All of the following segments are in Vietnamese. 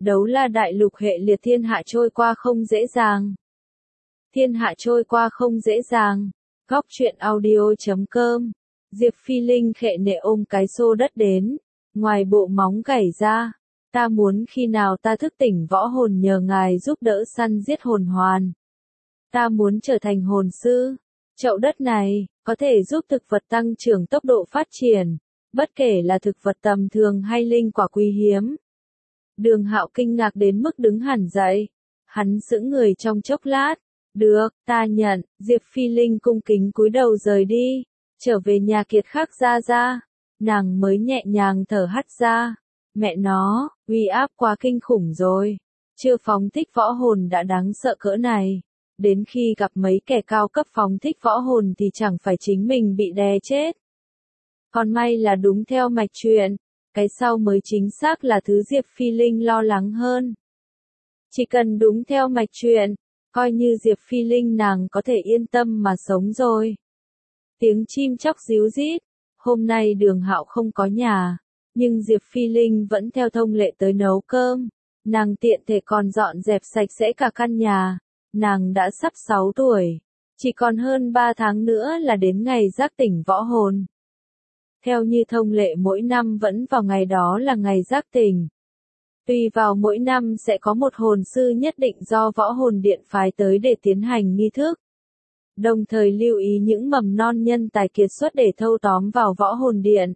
Đấu La đại lục hệ liệt thiên hạ trôi qua không dễ dàng. Thiên hạ trôi qua không dễ dàng. Góc truyện audio.com. Diệp Phi Linh khệ nệ ôm cái xô đất đến. Ngoài bộ móng gảy ra. Ta muốn khi nào ta thức tỉnh võ hồn nhờ ngài giúp đỡ săn giết hồn hoàn. Ta muốn trở thành hồn sư. Chậu đất này, có thể giúp thực vật tăng trưởng tốc độ phát triển. Bất kể là thực vật tầm thường hay linh quả quý hiếm. Đường Hạo kinh ngạc đến mức đứng hẳn dậy. Hắn sững người trong chốc lát. Được, ta nhận. Diệp Phi Linh cung kính cúi đầu rời đi. Trở về nhà Kiệt Khắc Gia Gia. Nàng mới nhẹ nhàng thở hắt ra. Mẹ nó, uy áp quá kinh khủng rồi. Chưa phóng thích võ hồn đã đáng sợ cỡ này. Đến khi gặp mấy kẻ cao cấp phóng thích võ hồn thì chẳng phải chính mình bị đè chết. Còn may là đúng theo mạch truyện. Cái sau mới chính xác là thứ Diệp Phi Linh lo lắng hơn. Chỉ cần đúng theo mạch truyện, coi như Diệp Phi Linh nàng có thể yên tâm mà sống rồi. Tiếng chim chóc ríu rít. Hôm nay Đường Hạo không có nhà, nhưng Diệp Phi Linh vẫn theo thông lệ tới nấu cơm. Nàng tiện thể còn dọn dẹp sạch sẽ cả căn nhà. Nàng đã sắp 6 tuổi, chỉ còn hơn 3 tháng nữa là đến ngày giác tỉnh võ hồn. Theo như thông lệ mỗi năm vẫn vào ngày đó là ngày giác tỉnh. Tùy vào mỗi năm sẽ có một hồn sư nhất định do võ hồn điện phái tới để tiến hành nghi thức. Đồng thời lưu ý những mầm non nhân tài kiệt xuất để thâu tóm vào võ hồn điện.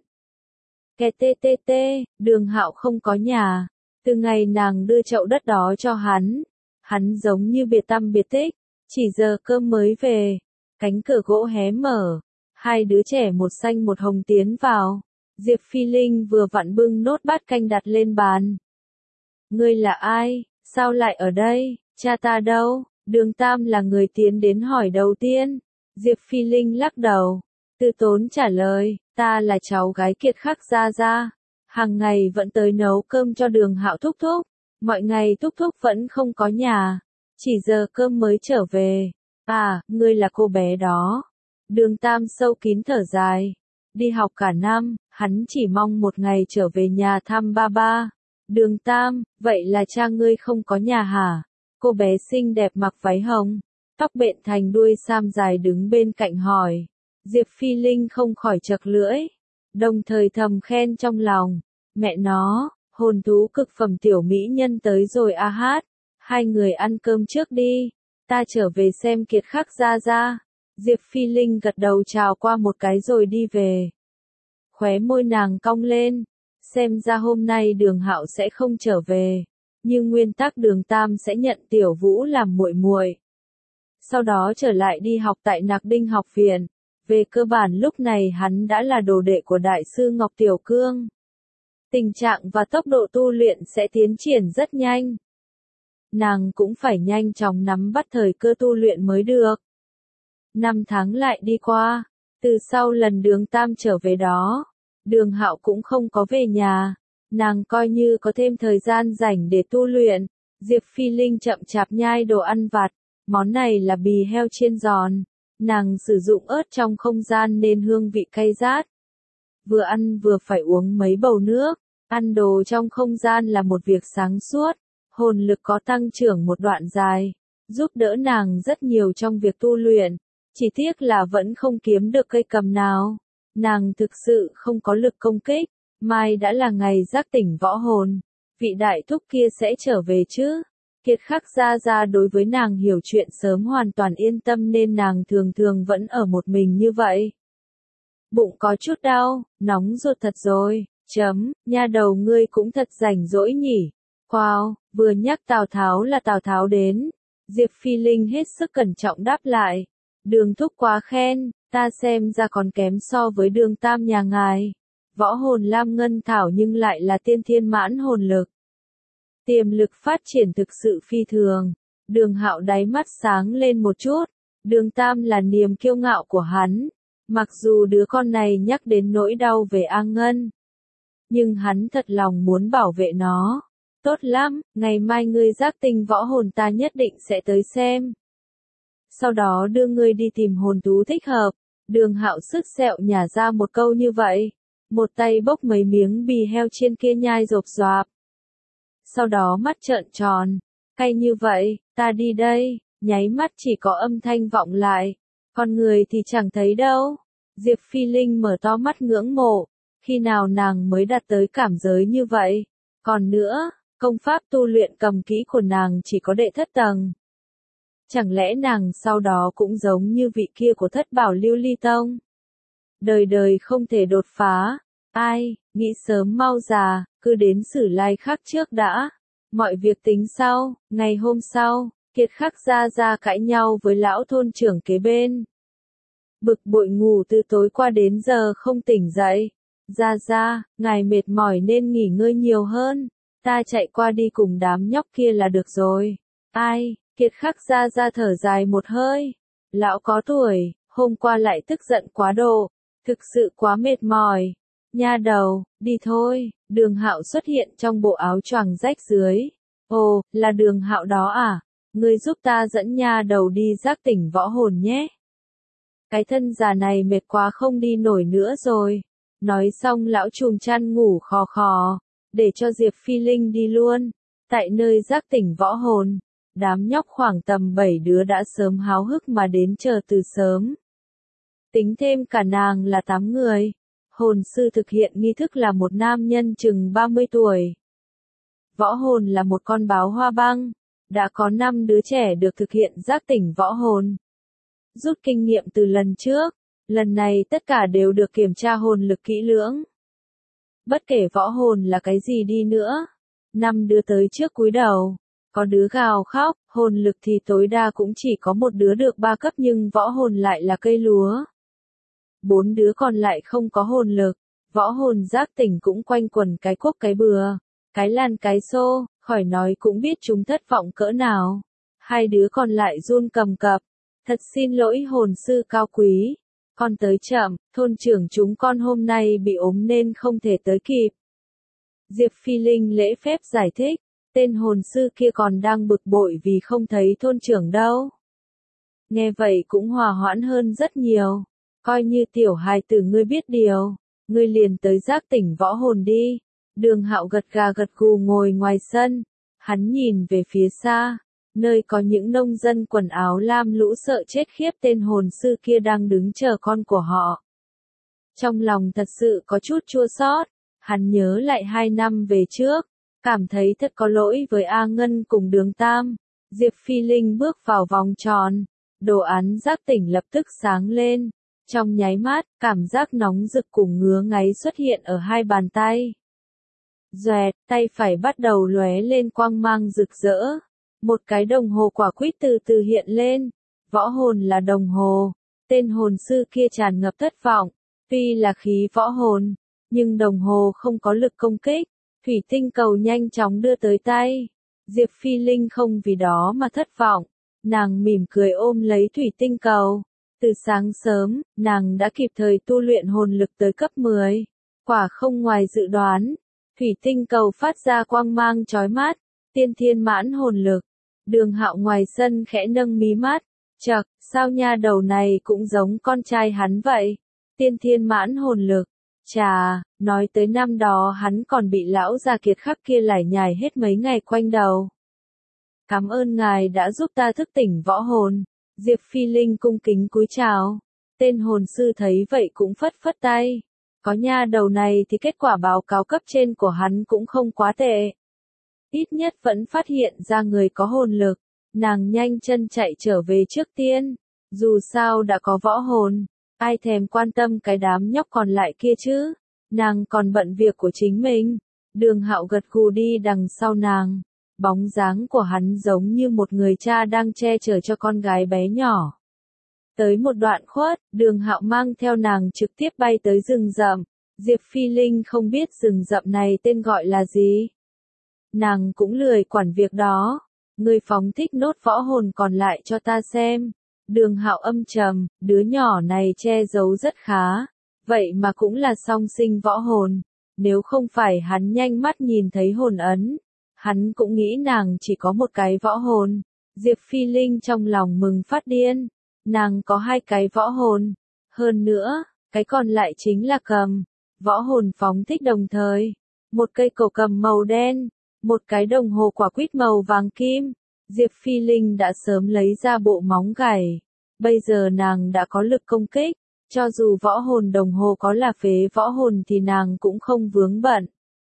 KTTT, Đường Hạo không có nhà. Từ ngày nàng đưa chậu đất đó cho hắn giống như biệt tăm biệt tích, chỉ giờ cơm mới về. Cánh cửa gỗ hé mở. Hai đứa trẻ một xanh một hồng tiến vào. Diệp Phi Linh vừa vặn bưng nốt bát canh đặt lên bàn. Ngươi là ai? Sao lại ở đây? Cha ta đâu? Đường Tam là người tiến đến hỏi đầu tiên. Diệp Phi Linh lắc đầu. Từ tốn trả lời, ta là cháu gái Kiệt Khắc Gia Gia. Hàng ngày vẫn tới nấu cơm cho Đường Hạo thúc thúc. Mọi ngày thúc thúc vẫn không có nhà. Chỉ giờ cơm mới trở về. À, ngươi là cô bé đó. Đường Tam sâu kín thở dài. Đi học cả năm, hắn chỉ mong một ngày trở về nhà thăm ba ba. Đường Tam, vậy là cha ngươi không có nhà hả? Cô bé xinh đẹp mặc váy hồng, tóc bện thành đuôi sam dài đứng bên cạnh hỏi. Diệp Phi Linh không khỏi chật lưỡi, đồng thời thầm khen trong lòng. Mẹ nó, hồn thú cực phẩm tiểu mỹ nhân tới rồi a hát. Hai người ăn cơm trước đi, ta trở về xem Kiệt Khắc Gia Gia. Diệp Phi Linh gật đầu chào qua một cái rồi đi về. Khóe môi nàng cong lên, xem ra hôm nay Đường Hạo sẽ không trở về, nhưng nguyên tắc Đường Tam sẽ nhận Tiểu Vũ làm muội muội. Sau đó trở lại đi học tại Nạc Đinh học viện. Về cơ bản lúc này hắn đã là đồ đệ của Đại sư Ngọc Tiểu Cương. Tình trạng và tốc độ tu luyện sẽ tiến triển rất nhanh. Nàng cũng phải nhanh chóng nắm bắt thời cơ tu luyện mới được. 5 tháng lại đi qua, từ sau lần Đường Tam trở về đó, Đường Hạo cũng không có về nhà, nàng coi như có thêm thời gian rảnh để tu luyện. Diệp Phi Linh chậm chạp nhai đồ ăn vặt, món này là bì heo chiên giòn, nàng sử dụng ớt trong không gian nên hương vị cay rát. Vừa ăn vừa phải uống mấy bầu nước, ăn đồ trong không gian là một việc sáng suốt, hồn lực có tăng trưởng một đoạn dài, giúp đỡ nàng rất nhiều trong việc tu luyện. Chỉ tiếc là vẫn không kiếm được cây cầm nào. Nàng thực sự không có lực công kích. Mai đã là ngày giác tỉnh võ hồn. Vị đại thúc kia sẽ trở về chứ? Kiệt Khắc Gia Gia đối với nàng hiểu chuyện sớm hoàn toàn yên tâm nên nàng thường thường vẫn ở một mình như vậy. Bụng có chút đau, nóng ruột thật rồi. Nha đầu ngươi cũng thật rảnh rỗi nhỉ. Wow, vừa nhắc Tào Tháo là Tào Tháo đến. Diệp Phi Linh hết sức cẩn trọng đáp lại. Đường thúc quá khen, ta xem ra còn kém so với Đường Tam nhà ngài. Võ hồn lam ngân thảo nhưng lại là tiên thiên mãn hồn lực. Tiềm lực phát triển thực sự phi thường. Đường Hạo đáy mắt sáng lên một chút. Đường Tam là niềm kiêu ngạo của hắn. Mặc dù đứa con này nhắc đến nỗi đau về A Ngân, nhưng hắn thật lòng muốn bảo vệ nó. Tốt lắm, ngày mai ngươi giác tỉnh võ hồn ta nhất định sẽ tới xem. Sau đó đưa ngươi đi tìm hồn thú thích hợp. Đường Hạo sứt sẹo nhả ra một câu như vậy. Một tay bốc mấy miếng bì heo trên kia nhai rộp rộp. sau đó mắt trợn tròn. Cay như vậy, ta đi đây, nháy mắt chỉ có âm thanh vọng lại. Con người thì chẳng thấy đâu. Diệp Phi Linh mở to mắt ngưỡng mộ. Khi nào nàng mới đạt tới cảm giới như vậy? Còn nữa, công pháp tu luyện cầm kỹ của nàng chỉ có đệ thất tầng. Chẳng lẽ nàng sau đó cũng giống như vị kia của thất bảo Lưu Ly Tông? Đời đời không thể đột phá. Ai, nghĩ sớm mau già, cứ đến Sử Lai Khắc trước đã. Mọi việc tính sau. Ngày hôm sau, Kiệt Khắc ra cãi nhau với lão thôn trưởng kế bên. Bực bội ngủ từ tối qua đến giờ không tỉnh dậy. Ra, ngài mệt mỏi nên nghỉ ngơi nhiều hơn. Ta chạy qua đi cùng đám nhóc kia là được rồi. Ai, Kiệt Khắc ra thở dài một hơi. Lão có tuổi, hôm qua lại tức giận quá độ. Thực sự quá mệt mỏi. Nha đầu, đi thôi. Đường Hạo xuất hiện trong bộ áo choàng rách dưới. Ồ, là Đường Hạo đó à? Ngươi giúp ta dẫn nha đầu đi giác tỉnh võ hồn nhé. Cái thân già này mệt quá không đi nổi nữa rồi. Nói xong lão trùm chăn ngủ khò khò. Để cho Diệp Phi Linh đi luôn. Tại nơi giác tỉnh võ hồn. Đám nhóc khoảng tầm 7 đứa đã sớm háo hức mà đến chờ từ sớm. Tính thêm cả nàng là 8 người. Hồn sư thực hiện nghi thức là một nam nhân chừng 30 tuổi. Võ hồn là một con báo hoa băng. Đã có 5 đứa trẻ được thực hiện giác tỉnh võ hồn. Rút kinh nghiệm từ lần trước, lần này tất cả đều được kiểm tra hồn lực kỹ lưỡng. Bất kể võ hồn là cái gì đi nữa, 5 đứa tới trước cúi đầu. Có đứa gào khóc, hồn lực thì tối đa cũng chỉ có một đứa được 3 cấp nhưng võ hồn lại là cây lúa. 4 đứa còn lại không có hồn lực, võ hồn giác tỉnh cũng quanh quẩn cái cuốc cái bừa, cái làn cái xô, khỏi nói cũng biết chúng thất vọng cỡ nào. 2 đứa còn lại run cầm cập, thật xin lỗi hồn sư cao quý, con tới chậm, thôn trưởng chúng con hôm nay bị ốm nên không thể tới kịp. Diệp Phi Linh lễ phép giải thích, tên hồn sư kia còn đang bực bội vì không thấy thôn trưởng đâu. Nghe vậy cũng hòa hoãn hơn rất nhiều. Coi như tiểu hài tử ngươi biết điều, ngươi liền tới giác tỉnh võ hồn đi. Đường Hạo gật gà gật gù ngồi ngoài sân, hắn nhìn về phía xa, nơi có những nông dân quần áo lam lũ sợ chết khiếp tên hồn sư kia đang đứng chờ con của họ. Trong lòng thật sự có chút chua xót, hắn nhớ lại 2 năm về trước, cảm thấy thật có lỗi với A Ngân cùng Đường Tam. Diệp Phi Linh bước vào vòng tròn, đồ án giác tỉnh lập tức sáng lên. Trong nháy mắt, cảm giác nóng rực cùng ngứa ngáy xuất hiện ở 2 bàn tay. Doẹt, tay phải bắt đầu lóe lên quang mang rực rỡ. Một cái đồng hồ quả quýt từ từ hiện lên. Võ hồn là đồng hồ. Tên hồn sư kia tràn ngập thất vọng. Tuy là khí võ hồn, nhưng đồng hồ không có lực công kích. Thủy tinh cầu nhanh chóng đưa tới tay. Diệp Phi Linh không vì đó mà thất vọng. Nàng mỉm cười ôm lấy thủy tinh cầu. Từ sáng sớm, nàng đã kịp thời tu luyện hồn lực tới cấp 10. Quả không ngoài dự đoán. Thủy tinh cầu phát ra quang mang chói mắt. Tiên thiên mãn hồn lực. Đường Hạo ngoài sân khẽ nâng mí mắt. Chậc, sao nha đầu này cũng giống con trai hắn vậy? Tiên thiên mãn hồn lực. Chà, nói tới năm đó hắn còn bị lão già Kiệt Khắc kia lải nhải hết mấy ngày quanh đầu. Cảm ơn ngài đã giúp ta thức tỉnh võ hồn. Diệp Phi Linh cung kính cúi chào. Tên hồn sư thấy vậy cũng phất phất tay. Có nha đầu này thì kết quả báo cáo cấp trên của hắn cũng không quá tệ. Ít nhất vẫn phát hiện ra người có hồn lực. Nàng nhanh chân chạy trở về trước tiên. Dù sao đã có võ hồn. Ai thèm quan tâm cái đám nhóc còn lại kia chứ. Nàng còn bận việc của chính mình. Đường Hạo gật gù đi đằng sau nàng. Bóng dáng của hắn giống như một người cha đang che chở cho con gái bé nhỏ. Tới một đoạn khuất, Đường Hạo mang theo nàng trực tiếp bay tới rừng rậm. Diệp Phi Linh không biết rừng rậm này tên gọi là gì. Nàng cũng lười quản việc đó. Người phóng thích nốt võ hồn còn lại cho ta xem. Đường Hạo âm trầm, đứa nhỏ này che giấu rất khá. Vậy mà cũng là song sinh võ hồn. Nếu không phải hắn nhanh mắt nhìn thấy hồn ấn, hắn cũng nghĩ nàng chỉ có một cái võ hồn. Diệp Phi Linh trong lòng mừng phát điên. Nàng có 2 cái võ hồn. Hơn nữa, cái còn lại chính là cầm. Võ hồn phóng thích đồng thời. Một cây cổ cầm màu đen. Một cái đồng hồ quả quýt màu vàng kim. Diệp Phi Linh đã sớm lấy ra bộ móng gảy. Bây giờ nàng đã có lực công kích. Cho dù võ hồn đồng hồ có là phế võ hồn thì nàng cũng không vướng bận.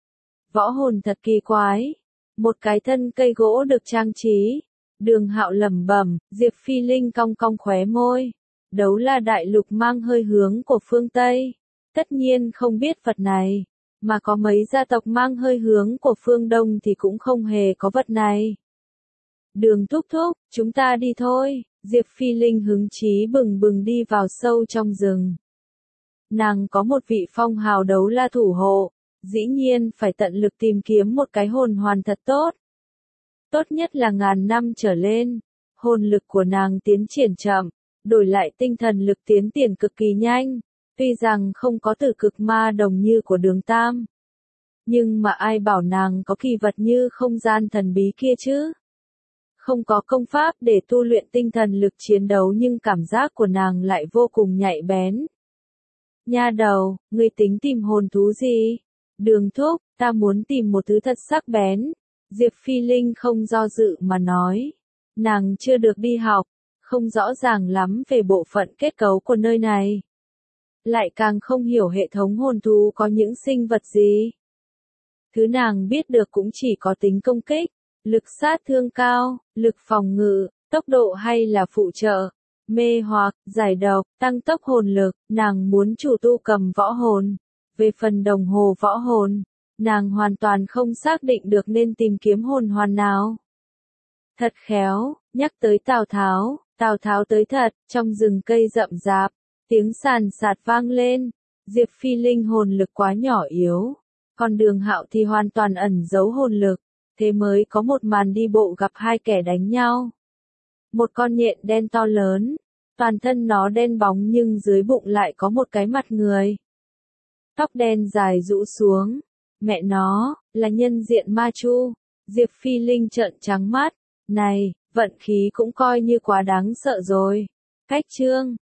Võ hồn thật kỳ quái. Một cái thân cây gỗ được trang trí. Đường Hạo lẩm bẩm, Diệp Phi Linh cong cong khóe môi. Đấu La Đại Lục mang hơi hướng của phương Tây. Tất nhiên không biết vật này. Mà có mấy gia tộc mang hơi hướng của phương Đông thì cũng không hề có vật này. Đường thúc thúc, chúng ta đi thôi. Diệp Phi Linh hứng chí bừng bừng đi vào sâu trong rừng. Nàng có một vị phong hào đấu la thủ hộ. Dĩ nhiên phải tận lực tìm kiếm một cái hồn hoàn thật tốt. Tốt nhất là 1000 năm trở lên. Hồn lực của nàng tiến triển chậm. Đổi lại tinh thần lực tiến triển cực kỳ nhanh. Tuy rằng không có tử cực ma đồng như của Đường Tam. Nhưng mà ai bảo nàng có kỳ vật như không gian thần bí kia chứ? Không có công pháp để tu luyện tinh thần lực chiến đấu nhưng cảm giác của nàng lại vô cùng nhạy bén. Nha đầu, ngươi tính tìm hồn thú gì? Đường thúc, ta muốn tìm một thứ thật sắc bén. Diệp Phi Linh không do dự mà nói. Nàng chưa được đi học, không rõ ràng lắm về bộ phận kết cấu của nơi này. Lại càng không hiểu hệ thống hồn thú có những sinh vật gì. Thứ nàng biết được cũng chỉ có tính công kích, lực sát thương cao, lực phòng ngự, tốc độ hay là phụ trợ, mê hoặc, giải độc, tăng tốc hồn lực, nàng muốn chủ tu cầm võ hồn. Về phần đồng hồ võ hồn, nàng hoàn toàn không xác định được nên tìm kiếm hồn hoàn nào. Thật khéo, nhắc tới Tào Tháo tới thật, trong rừng cây rậm rạp, tiếng sàn sạt vang lên, Diệp Phi Linh hồn lực quá nhỏ yếu, còn Đường Hạo thì hoàn toàn ẩn giấu hồn lực, thế mới có một màn đi bộ gặp hai kẻ đánh nhau. Một con nhện đen to lớn, toàn thân nó đen bóng nhưng dưới bụng lại có một cái mặt người. Tóc đen dài rũ xuống, mẹ nó, là nhân diện Ma Chu. Diệp Phi Linh trợn trắng mắt, này, vận khí cũng coi như quá đáng sợ rồi. Cách chương